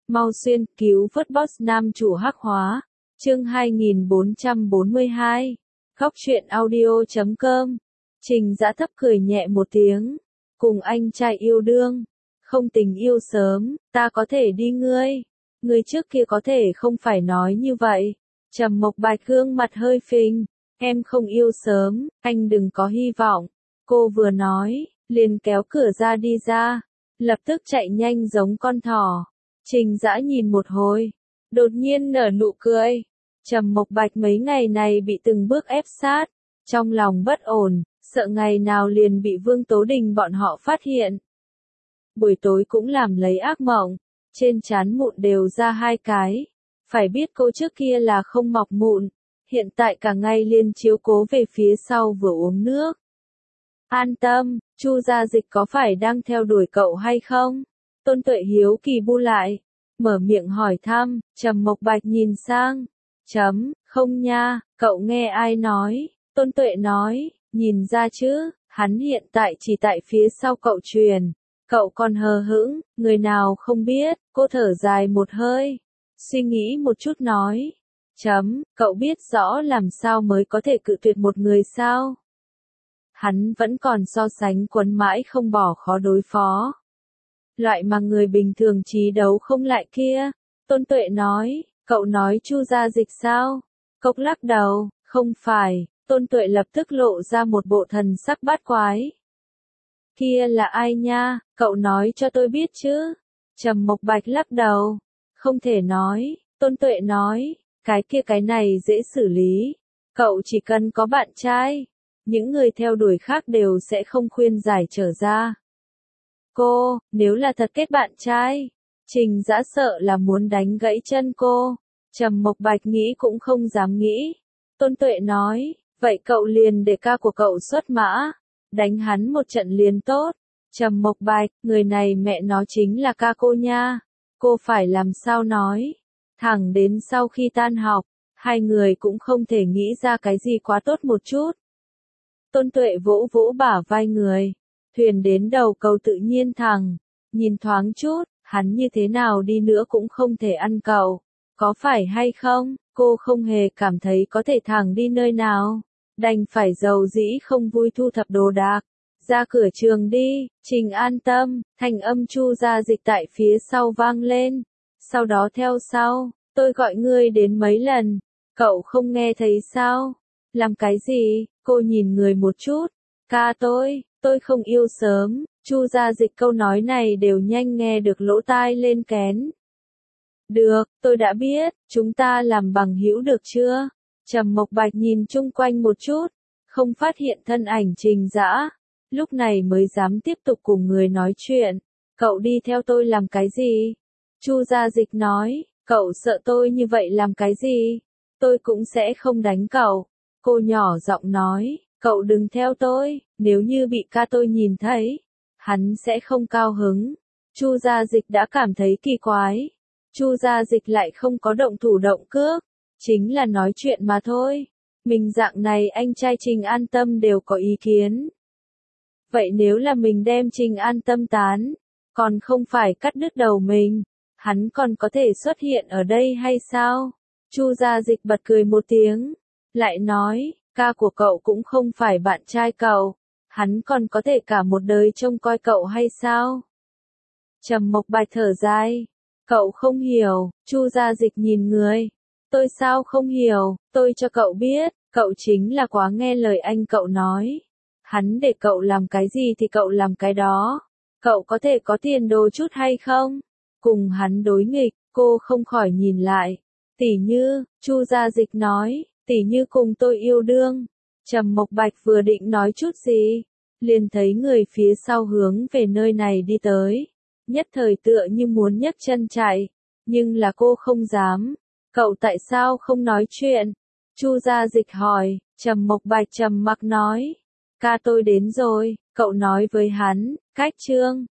Mau xuyên cứu vớt boss nam chủ hắc hóa. Chương 2442. Góc truyện audio.com. Trình Dã thấp cười nhẹ một tiếng. Cùng anh trai yêu đương. Không tình yêu sớm, ta có thể đi ngươi. Ngươi trước kia có thể không phải nói như vậy. Trầm Mộc Bạch gương mặt hơi phình. Em không yêu sớm, anh đừng có hy vọng. Cô vừa nói, liền kéo cửa ra đi ra. Lập tức chạy nhanh giống con thỏ. Trình Dã nhìn một hồi. Đột nhiên nở nụ cười. Trầm Mộc Bạch mấy ngày này bị từng bước ép sát. Trong lòng bất ổn, sợ ngày nào liền bị Vương Tố Đình bọn họ phát hiện. Buổi tối cũng làm lấy ác mộng. Trên trán mụn đều ra 2 cái. Phải biết cô trước kia là không mọc mụn. Hiện tại cả ngày liền chiếu cố về phía sau vừa uống nước. An tâm, Chu Gia Dịch có phải đang theo đuổi cậu hay không? Tôn Tuệ hiếu kỳ bu lại. Mở miệng hỏi thăm, Trầm Mộc Bạch nhìn sang. Không nha, cậu nghe ai nói? Tôn Tuệ nói, nhìn ra chứ, hắn hiện tại chỉ tại phía sau cậu truyền. Cậu còn hờ hững, người nào không biết, cô thở dài một hơi. Suy nghĩ một chút nói. Cậu biết rõ làm sao mới có thể cự tuyệt một người sao? Hắn vẫn còn so sánh quấn mãi không bỏ khó đối phó. Loại mà người bình thường trí đấu không lại kia. Tôn Tuệ nói, cậu nói Chu Gia Dịch sao? Cốc lắc đầu, không phải. Tôn Tuệ lập tức lộ ra một bộ thần sắc bát quái. Kia là ai nha, cậu nói cho tôi biết chứ. Trầm Mộc Bạch lắc đầu. Không thể nói, Tôn Tuệ nói, cái này dễ xử lý. Cậu chỉ cần có bạn trai. Những người theo đuổi khác đều sẽ không khuyên giải trở ra. Cô, nếu là thật kết bạn trai, Trình Dã sợ là muốn đánh gãy chân cô. Trầm Mộc Bạch nghĩ cũng không dám nghĩ. Tôn Tuệ nói, vậy cậu liền để ca của cậu xuất mã, đánh hắn một trận liền tốt. Trầm Mộc Bạch, người này mẹ nó chính là ca cô nha. Cô phải làm sao nói. Thẳng đến sau khi tan học, hai người cũng không thể nghĩ ra cái gì quá tốt một chút. Tôn Tuệ vỗ vỗ bả vai người. Thuyền đến đầu cầu tự nhiên thẳng. Nhìn thoáng chút, hắn như thế nào đi nữa cũng không thể ăn cậu. Có phải hay không, cô không hề cảm thấy có thể thẳng đi nơi nào. Đành phải dầu dĩ không vui thu thập đồ đạc. Ra cửa trường đi, Trình an tâm, thanh âm Chu Gia Dịch tại phía sau vang lên. Sau đó theo sau, tôi gọi ngươi đến mấy lần. Cậu không nghe thấy sao? Làm cái gì? Cô nhìn người một chút. Ca tôi không yêu sớm. Chu Gia Dịch câu nói này đều nhanh nghe được lỗ tai lên kén. Được, tôi đã biết, chúng ta làm bằng hữu được chưa? Trầm Mộc Bạch nhìn chung quanh một chút, không phát hiện thân ảnh Trình Dã, lúc này mới dám tiếp tục cùng người nói chuyện. Cậu đi theo tôi làm cái gì? Chu Gia Dịch nói, cậu sợ tôi như vậy làm cái gì? Tôi cũng sẽ không đánh cậu. Cô nhỏ giọng nói, cậu đừng theo tôi, nếu như bị ca tôi nhìn thấy, hắn sẽ không cao hứng. Chu Gia Dịch đã cảm thấy kỳ quái. Chu Gia Dịch lại không có động thủ động cước, chính là nói chuyện mà thôi. Mình dạng này anh trai Trình an tâm đều có ý kiến. Vậy nếu là mình đem Trình an tâm tán, còn không phải cắt đứt đầu mình, hắn còn có thể xuất hiện ở đây hay sao? Chu Gia Dịch bật cười một tiếng, lại nói, ca của cậu cũng không phải bạn trai cậu, hắn còn có thể cả một đời trông coi cậu hay sao? Trầm Mộc Bạch thở dài, cậu không hiểu. Chu Gia Dịch nhìn người. Tôi sao không hiểu, tôi cho cậu biết, cậu chính là quá nghe lời anh cậu nói. Hắn để cậu làm cái gì thì cậu làm cái đó. Cậu có thể có tiền đồ chút hay không? Cùng hắn đối nghịch, cô không khỏi nhìn lại. Tỉ như, Chu Gia Dịch nói, tỉ như cùng tôi yêu đương. Trầm Mộc Bạch vừa định nói chút gì, liền thấy người phía sau hướng về nơi này đi tới. Nhất thời tựa như muốn nhấc chân chạy, nhưng là cô không dám. Cậu tại sao không nói chuyện? Chu Gia Dịch hỏi. Trầm Mộc Bạch trầm mặc nói, ca tôi đến rồi, cậu nói với hắn, cách chương.